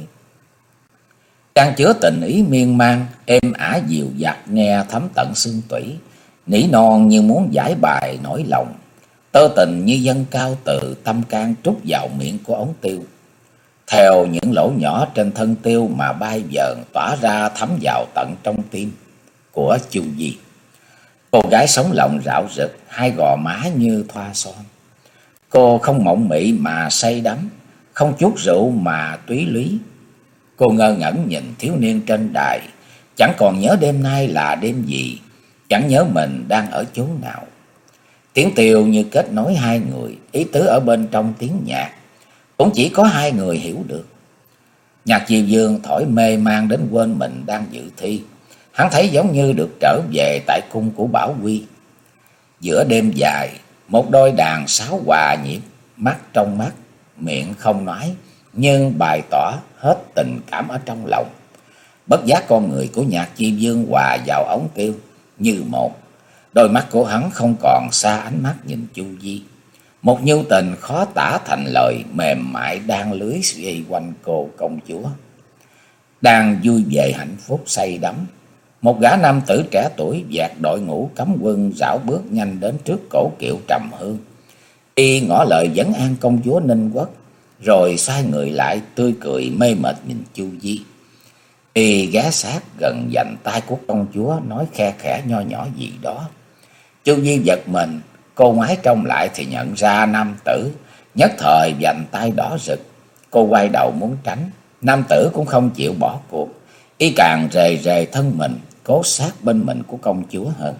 [SPEAKER 1] trang chứa tình ý miên man, êm ả dịu dặt nghe thấm tận xương tủy, nỉ non như muốn giải bài nỗi lòng, tơ tình như dâng cao từ tâm can trút vào miệng của ống tiêu, theo những lỗ nhỏ trên thân tiêu mà bay vờn tỏa ra thấm vào tận trong tim của Chu Di. Cô gái sống lộng rạo rực, hai gò má như thoa son. Cô không mộng mị mà say đắm, không chút rượu mà túy lúy. Cô ngơ ngẩn nhìn thiếu niên trên đài, chẳng còn nhớ đêm nay là đêm gì, chẳng nhớ mình đang ở chốn nào. Tiếng tiêu như kết nối hai người, ý tứ ở bên trong tiếng nhạc cũng chỉ có hai người hiểu được. Nhạc Chi Dương thổi mê man đến quên mình đang dự thi. Hắn thấy giống như được trở về tại cung của Bảo Quy. Giữa đêm dài, một đôi đàn sáo hòa nhịp, mắt trong mắt, miệng không nói, nhưng bày tỏ hết tình cảm ở trong lòng. Bất giác con người của Nhạc Chi Dương hòa vào ống tiêu như một. Đôi mắt của hắn không còn xa ánh mắt nhìn Chu Di. Một nhu tình khó tả thành lời, mềm mại đang lưới dây quanh cô công chúa. Đang vui về hạnh phúc say đắm, một gã nam tử trẻ tuổi vạt đội ngũ cấm quân rảo bước nhanh đến trước cổ kiệu Trầm Hương. Y ngỏ lời vấn an công chúa Ninh Quốc, rồi xoay người lại tươi cười mê mệt nhìn Chu Di. Y ghé sát gần vành tay của công chúa, nói khe khẽ nho nhỏ gì đó. Chu Di giật mình, cô ngoái trông lại thì nhận ra nam tử, nhất thời vành tay đỏ rực. Cô quay đầu muốn tránh, nam tử cũng không chịu bỏ cuộc. Y càng rề rề thân mình, cố sát bên mình của công chúa hơn.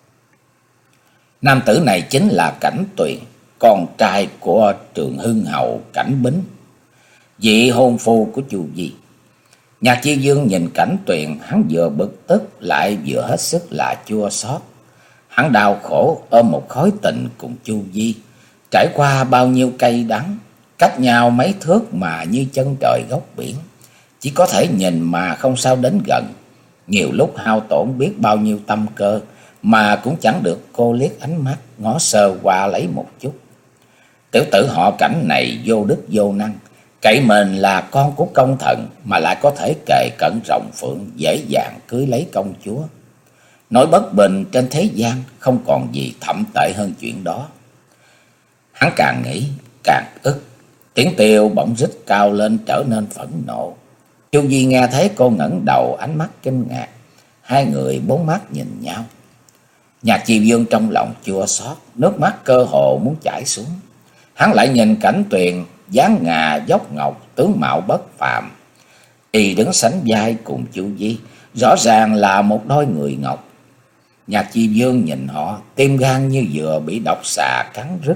[SPEAKER 1] Nam tử này chính là Cảnh Tuyền, con trai của Trường Hưng hầu Cảnh Bính, vị hôn phu của Chu Di. Nhạc Chi Dương nhìn Cảnh Tuyền, hắn vừa bực tức lại vừa hết sức là chua xót. Hắn đau khổ ôm một khối tình cùng Chu Di, trải qua bao nhiêu cay đắng, cách nhau mấy thước mà như chân trời góc biển, chỉ có thể nhìn mà không sao đến gần. Nhiều lúc hao tổn biết bao nhiêu tâm cơ mà cũng chẳng được cô liếc ánh mắt ngó sơ qua lấy một chút. Tiểu tử họ Cảnh này vô đức vô năng, cậy mình là con của công thần mà lại có thể kề cận rồng phượng, dễ dàng cưới lấy công chúa. Nói bất bình trên thế gian không còn gì thậm tệ hơn chuyện đó. Hắn càng nghĩ càng ức, tiếng tiêu bỗng rít cao lên trở nên phẫn nộ. Chu Di nghe thấy cô ngẩng đầu, ánh mắt kinh ngạc, hai người bốn mắt nhìn nhau. Nhạc Chi Dương trong lòng chua xót, nước mắt cơ hồ muốn chảy xuống. Hắn lại nhìn Cảnh Tuyền, dáng ngà dốc ngọc, tướng mạo bất phàm. Y đứng sánh vai cùng Chu Di, rõ ràng là một đôi người ngọc. Nhạc Chi Dương nhìn họ, tim gan như vừa bị độc xà cắn rứt.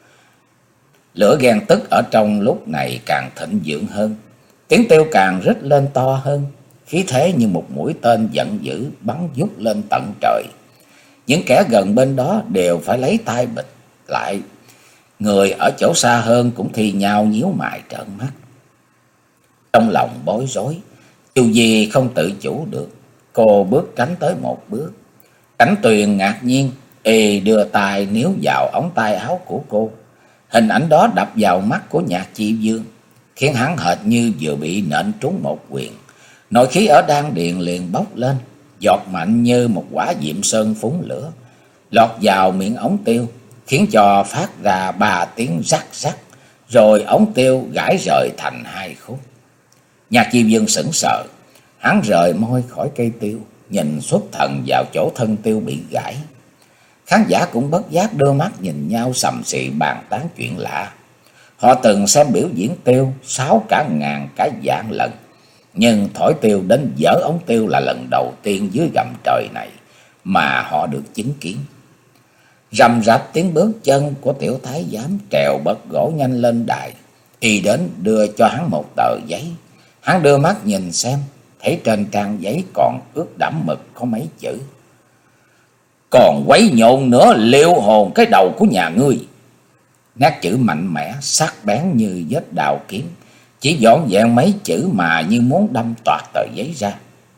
[SPEAKER 1] Lửa ghen tức ở trong lúc này càng thịnh vượng hơn, tiếng tiêu càng rít lên to hơn, khí thế như một mũi tên giận dữ bắn vút lên tận trời. Những kẻ gần bên đó đều phải lấy tay bịt lại, người ở chỗ xa hơn cũng thi nhau nhíu mày trợn mắt. Trong lòng bối rối, Chu Di không tự chủ được, cô bước tránh tới một bước. Cảnh Tuyền ngạc nhiên, y đưa tay níu vào ống tay áo của cô. Hình ảnh đó đập vào mắt của Nhạc Chi Dương, khiến hắn hệt như vừa bị nện trúng một quyền. Nội khí ở đan điền liền bốc lên, giọt mạnh như một quả diệm sơn phúng lửa, lọt vào miệng ống tiêu, khiến cho phát ra ba tiếng rắc rắc, rồi ống tiêu gãy rời thành hai khúc. Nhạc Chi Dương sững sờ, hắn rời môi khỏi cây tiêu, nhìn xuất thần vào chỗ thân tiêu bị gãy. Khán giả cũng bất giác đưa mắt nhìn nhau sầm xị bàn tán chuyện lạ. Họ từng xem biểu diễn tiêu sáu cả ngàn cả vạn lần, nhưng thổi tiêu đến dở ống tiêu là lần đầu tiên dưới gầm trời này mà họ được chứng kiến. Rầm rập tiếng bước chân của tiểu thái giám trèo bật gỗ nhanh lên đài. Y đến đưa cho hắn một tờ giấy. Hắn đưa mắt nhìn xem, thấy trên trang giấy còn ướt đẫm mực có mấy chữ: "Còn quấy nhộn nữa, liêu hồn cái đầu của nhà ngươi." Nét chữ mạnh mẽ, sắc bén như vết đào kiếm, chỉ vỏn vẹn mấy chữ mà như muốn đâm toạc tờ giấy ra.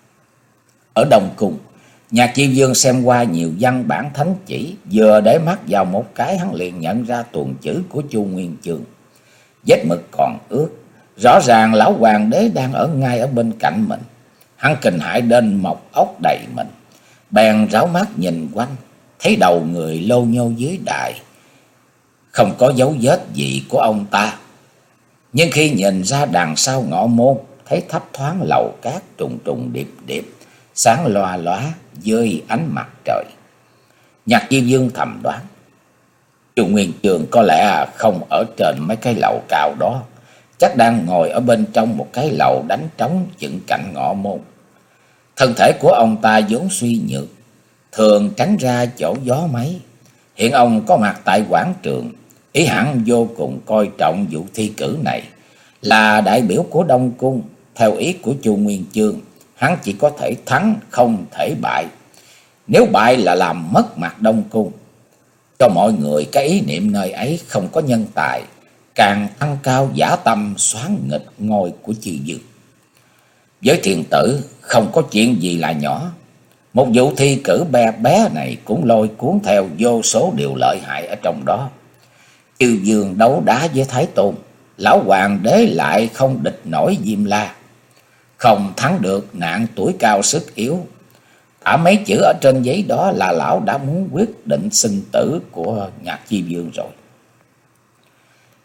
[SPEAKER 1] Ở Đông Cung, Nhạc Chi Dương xem qua nhiều văn bản thánh chỉ, vừa để mắt vào một cái hắn liền nhận ra tuồng chữ của Chu Nguyên Chương. Vết mực còn ướt, rõ ràng lão hoàng đế đang ở ngay ở bên cạnh mình. Hắn kinh hãi đến mọc óc đầy mình, bèn ráo mắt nhìn quanh, thấy đầu người lô nhô dưới đài, không có dấu vết gì của ông ta. Nhưng khi nhìn ra đằng sau ngọ môn, thấy thấp thoáng lầu cát trùng trùng điệp điệp, sáng loa lóa dưới ánh mặt trời. Nhạc Chi Dương thầm đoán, Chu Nguyên Chương có lẽ không ở trên mấy cái lầu cao đó, chắc đang ngồi ở bên trong một cái lầu đánh trống dựng cạnh ngọ môn. Thân thể của ông ta vốn suy nhược, thường tránh ra chỗ gió máy. Hiện ông có mặt tại quảng trường, ý hẳn vô cùng coi trọng vụ thi cử này, là đại biểu của Đông Cung. Theo ý của Chu Nguyên Chương, hắn chỉ có thể thắng không thể bại. Nếu bại là làm mất mặt Đông Cung, cho mọi người cái ý niệm nơi ấy không có nhân tài, càng tăng cao dã tâm xoán nghịch ngôi của chư Dương. Với thiên tử không có chuyện gì là nhỏ, một vụ thi cử bé bé này cũng lôi cuốn theo vô số điều lợi hại ở trong đó. Chư Dương đấu đá với Thái Tôn, lão hoàng đế lại không địch nổi Diêm La, không thắng được nạn tuổi cao sức yếu. Cả mấy chữ ở trên giấy đó là lão đã muốn quyết định sinh tử của Nhạc Chi Dương rồi.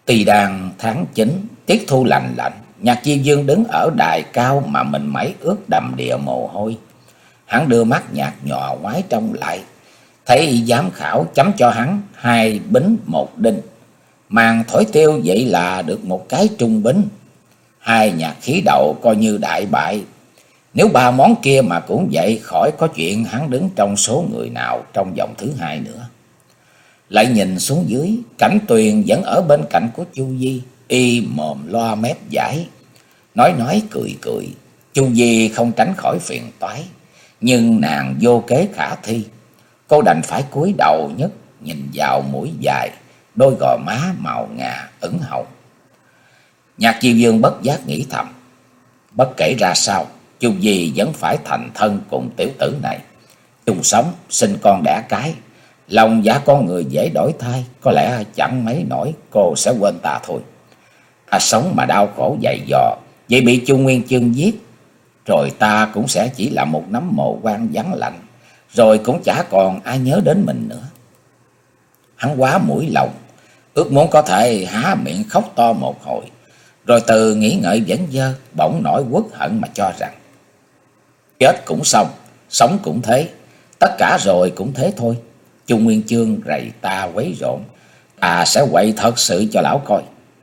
[SPEAKER 1] Tỳ đàn tháng chín, tiết thu lành lạnh, Nhạc Diêm Vương đứng ở đài cao mà mình mẩy ướt đầm đìa mồ hôi. Hắn đưa mắt nhạt nhòa ngoái trông lại, thấy giám khảo chấm cho hắn hai bính một đinh. Màn thổi tiêu vậy là được một cái trung bính. Hai nhạc khí đầu coi như đại bại. Nếu ba món kia mà cũng vậy, khỏi có chuyện hắn đứng trong số người nào trong vòng thứ hai nữa. Lại nhìn xuống dưới, Cảnh Tuyền vẫn ở bên cạnh của Chu Di, y mồm loa mép giải, nói nói cười cười. Chu Di không tránh khỏi phiền toái, nhưng nàng vô kế khả thi. Cô đành phải cúi đầu nhất nhìn vào mũi dài, đôi gò má màu ngà ửng hồng. Nhạc Chi Vương bất giác nghĩ thầm, bất kể ra sao, Chu Di vẫn phải thành thân cùng tiểu tử này. Chung sống, sinh con đẻ cái, lòng dạ con người dễ đổi thay, có lẽ chẳng mấy nổi cô sẽ quên ta thôi. Ta sống mà đau khổ dày dò, vậy bị Chu Nguyên Chương giết, rồi ta cũng sẽ chỉ là một nắm mồ quan vắng lạnh, rồi cũng chả còn ai nhớ đến mình nữa. Hắn quá mũi lòng, ước muốn có thể há miệng khóc to một hồi, rồi từ nghĩ ngợi vẫn dơ, bỗng nổi uất hận mà cho rằng chết cũng xong, sống cũng thế, tất cả rồi cũng thế thôi. Chu Nguyên Chương rầy ta quấy rộn, ta sẽ quậy thật sự cho lão coi.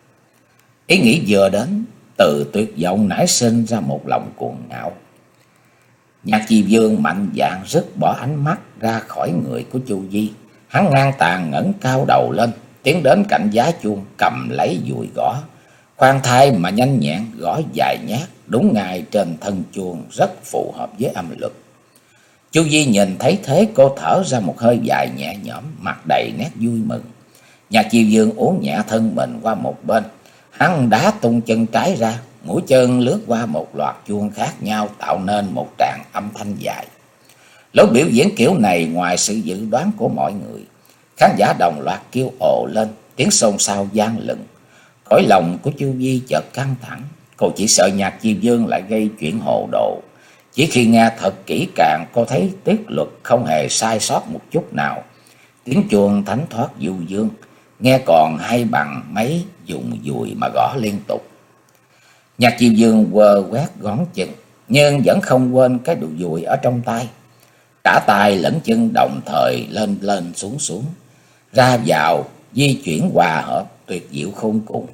[SPEAKER 1] Ý nghĩ vừa đến, từ tuyệt vọng nảy sinh ra một lòng cuồng ngạo. Nhạc Chi Vương mạnh dạn rứt bỏ ánh mắt ra khỏi người của Chu Di. Hắn ngang tàn ngẩng cao đầu lên, tiến đến cạnh giá chuông, cầm lấy dùi gõ, khoan thai mà nhanh nhẹn gõ dài nhát đúng ngay trên thân chuông, rất phù hợp với âm luật. Chu Di nhìn thấy thế, cô thở ra một hơi dài nhẹ nhõm, mặt đầy nét vui mừng. Nhạc Chi Vương uốn nhẹ thân mình qua một bên, hắn đá tung chân trái ra, mũi chân lướt qua một loạt chuông khác nhau, tạo nên một tràng âm thanh dài. Lối biểu diễn kiểu này ngoài sự dự đoán của mọi người, khán giả đồng loạt kêu ồ lên, tiếng xôn xao vang lừng. Cõi lòng của Chu Di chợt căng thẳng, cô chỉ sợ Nhạc Chi Vương lại gây chuyện hồ đồ. Chỉ khi nghe thật kỹ càng, cô thấy tiết luật không hề sai sót một chút nào. Tiếng chuông thánh thoát du dương, nghe còn hay bằng mấy dùng dùi mà gõ liên tục. Nhạc Chi Vương quơ quét ngón chân, nhưng vẫn không quên cái đùi dùi ở trong tay. Cả tay lẫn chân đồng thời lên lên xuống xuống, ra vào di chuyển hòa hợp tuyệt diệu khôn cùng.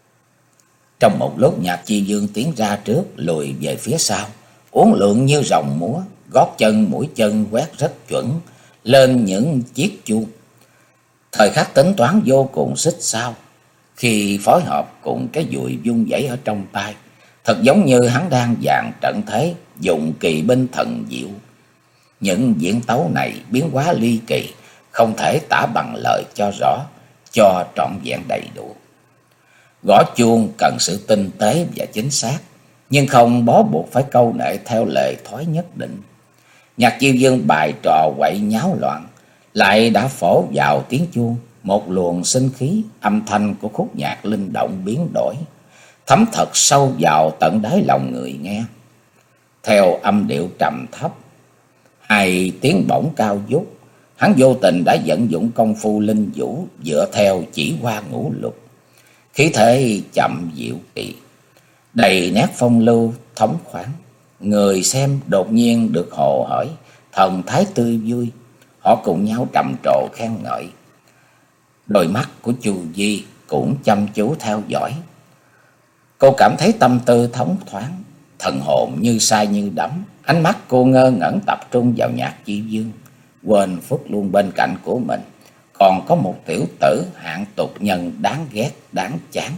[SPEAKER 1] Trong một lúc, Nhạc Chi Vương tiến ra trước, lùi về phía sau, uốn lượn như rồng múa, gót chân mũi chân quét rất chuẩn lên những chiếc chuông. Thời khắc tính toán vô cùng xích sao, khi phối hợp cùng cái dùi vung vẩy ở trong tay, thật giống như hắn đang dàn trận thế, dùng kỳ binh thần diệu. Những diễn tấu này biến hóa ly kỳ, không thể tả bằng lời cho rõ, cho trọn vẹn đầy đủ. Gõ chuông cần sự tinh tế và chính xác, nhưng không bó buộc phải câu nệ theo lệ thói nhất định. Nhạc Chi Vương bài trò quậy nháo loạn, lại đã phổ vào tiếng chuông một luồng sinh khí, âm thanh của khúc nhạc linh động biến đổi, thấm thật sâu vào tận đáy lòng người nghe. Theo âm điệu trầm thấp hay tiếng bổng cao vút, hắn vô tình đã vận dụng công phu linh vũ, dựa theo chỉ hoa ngũ lục, khí thể chậm dịu kỳ, đầy nét phong lưu thống khoáng. Người xem đột nhiên được hồ hởi, thần thái tươi vui, họ cùng nhau trầm trồ khen ngợi. Đôi mắt của Chu Di cũng chăm chú theo dõi. Cô cảm thấy tâm tư thống thoáng, thần hồn như say như đắm. Ánh mắt cô ngơ ngẩn tập trung vào Nhạc Chi Vương, quên phút luôn bên cạnh của mình còn có một tiểu tử hạng tục nhân đáng ghét đáng chán.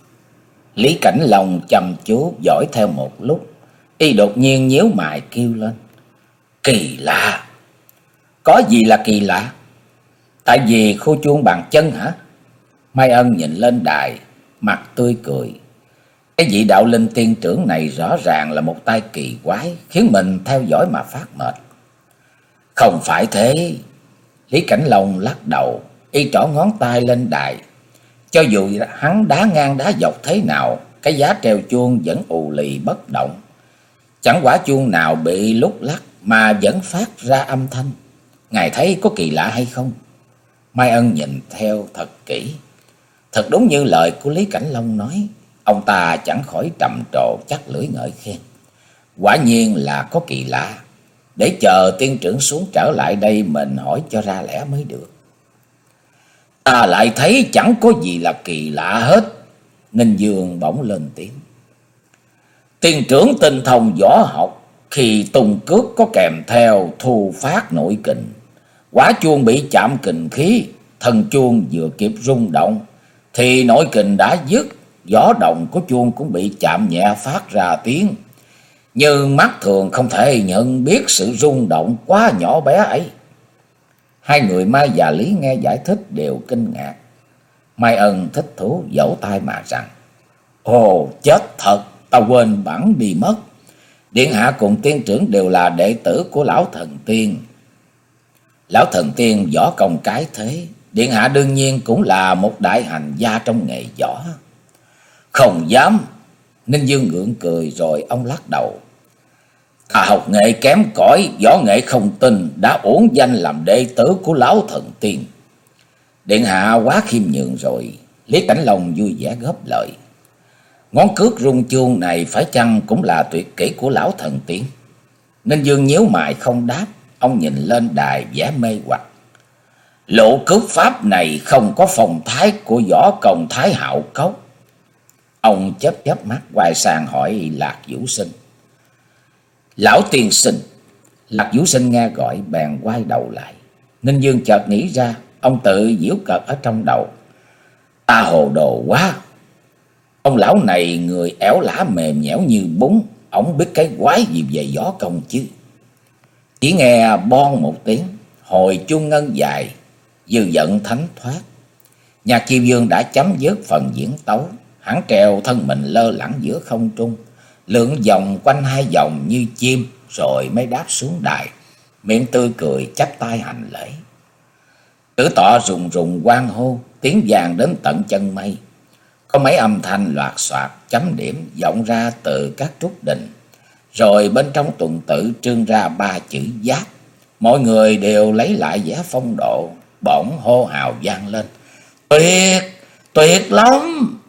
[SPEAKER 1] Lý Cảnh Long chăm chú dõi theo một lúc, y đột nhiên nhíu mày kêu lên: Kỳ lạ! Có gì là kỳ lạ? Tại vì khu chuông bàn chân hả? Mai Ân nhìn lên đài, mặt tươi cười. Cái vị đạo linh tiên trưởng này rõ ràng là một tay kỳ quái, khiến mình theo dõi mà phát mệt. Không phải thế. Lý Cảnh Long lắc đầu, y trỏ ngón tay lên đài. Cho dù hắn đá ngang đá dọc thế nào, cái giá treo chuông vẫn ù lì bất động. Chẳng quả chuông nào bị lúc lắc mà vẫn phát ra âm thanh. Ngài thấy có kỳ lạ hay không? Mai Ân nhìn theo thật kỹ. Thật đúng như lời của Lý Cảnh Long nói, ông ta chẳng khỏi trầm trồ chắc lưỡi ngợi khen. Quả nhiên là có kỳ lạ, để chờ tiên trưởng xuống trở lại đây mình hỏi cho ra lẽ mới được. Ta lại thấy chẳng có gì là kỳ lạ hết. Ninh Dương bỗng lên tiếng. Tiên trưởng tinh thông võ học, khi tung cước có kèm theo thu phát nội kình. Quả chuông bị chạm kình khí, thân chuông vừa kịp rung động thì nội kình đã dứt, gió động của chuông cũng bị chạm nhẹ phát ra tiếng. Nhưng mắt thường không thể nhận biết sự rung động quá nhỏ bé ấy. Hai người Mai và Lý nghe giải thích đều kinh ngạc. Mai Ân thích thú vỗ tay mà rằng: Ồ, chết thật, ta quên bẵng đi mất. Điện hạ cùng tiên trưởng đều là đệ tử của lão thần tiên. Lão thần tiên võ công cái thế, điện hạ đương nhiên cũng là một đại hành gia trong nghề võ. Không dám. Ninh Dương gượng cười rồi ông lắc đầu. Ta học nghệ kém cỏi, võ nghệ không tinh, đã uổng danh làm đệ tử của lão thần tiên. Điện hạ quá khiêm nhường rồi. Lý Cảnh Long vui vẻ góp lời. Ngón cước rung chuông này phải chăng cũng là tuyệt kỹ của lão thần tiên? Ninh Dương nhíu mày không đáp. Ông nhìn lên đài vẻ mê hoặc. Lộ cước pháp này không có phong thái của võ công Thái Hạo Cốc. Ông chớp chớp mắt quay sang hỏi Lạc Vũ Sinh. Lão tiên sinh. Lạc Vũ Sinh nghe gọi bèn quay đầu lại. Ninh Dương chợt nghĩ ra, ông tự giễu cợt ở trong đầu. Ta hồ đồ quá. Ông lão này người ẻo lả mềm nhẽo như bún, ổng biết cái quái gì về võ công chứ. Chỉ nghe bon một tiếng, hồi chuông ngân dài, dư giận thánh thoát. Nhạc Chi Vương đã chấm dứt phần diễn tấu, hắn treo thân mình lơ lửng giữa không trung, lượn vòng quanh hai vòng như chim rồi mới đáp xuống đài, miệng tươi cười chắp tay hành lễ. Tử Tọa rùng rùng hoan hô, tiếng vàng đến tận chân mây. Có mấy âm thanh loạt soạt chấm điểm vọng ra từ các trúc đình. Rồi bên trong tuần tự trương ra ba chữ giáp. Mọi người đều lấy lại vẻ phong độ, bỗng hô hào vang lên. Tuyệt, tuyệt lắm.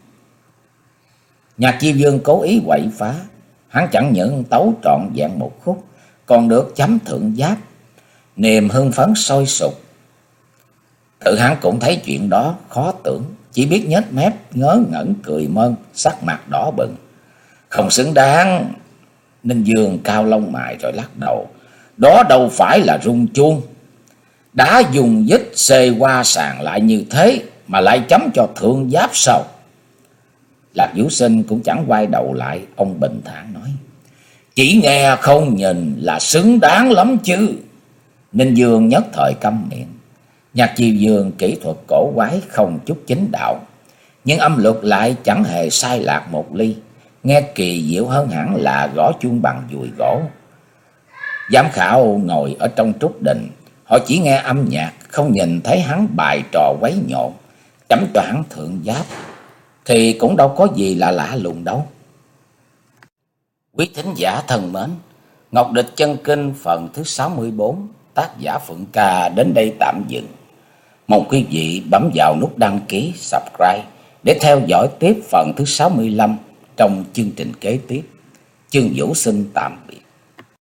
[SPEAKER 1] Nhạc Chi Vương cố ý quậy phá. Hắn chẳng những tấu trọn vẹn một khúc, còn được chấm thượng giáp. Niềm hưng phấn sôi sục. Tự hắn cũng thấy chuyện đó khó tưởng, chỉ biết nhếch mép ngớ ngẩn cười mơn, sắc mặt đỏ bừng. Không xứng đáng. Ninh Dương cao lông mày rồi lắc đầu. Đó đâu phải là rung chuông. Đã dùng dít xê qua sàn lại như thế mà lại chấm cho thượng giáp sao? Lạc Vũ Sinh cũng chẳng quay đầu lại. Ông bình thản nói. Chỉ nghe không nhìn là xứng đáng lắm chứ. Ninh Dương nhất thời câm miệng. Nhạc Chi Vương kỹ thuật cổ quái không chút chính đạo, nhưng âm luật lại chẳng hề sai lạc một ly, nghe kỳ diệu hơn hẳn là gõ chuông bằng dùi gỗ. Giám khảo ngồi ở trong trúc đình, họ chỉ nghe âm nhạc, không nhìn thấy hắn bài trò quấy nhộn, chấm cho hắn thượng giáp, thì cũng đâu có gì là lạ lùng đâu. Quý thính giả thân mến, Ngọc Địch Chân Kinh phần thứ sáu mươi bốn, tác giả Phượng Ca đến đây tạm dừng. Mong quý vị bấm vào nút đăng ký, subscribe để theo dõi tiếp phần thứ sáu mươi lăm trong chương trình kế tiếp. Chương Vũ xin tạm biệt.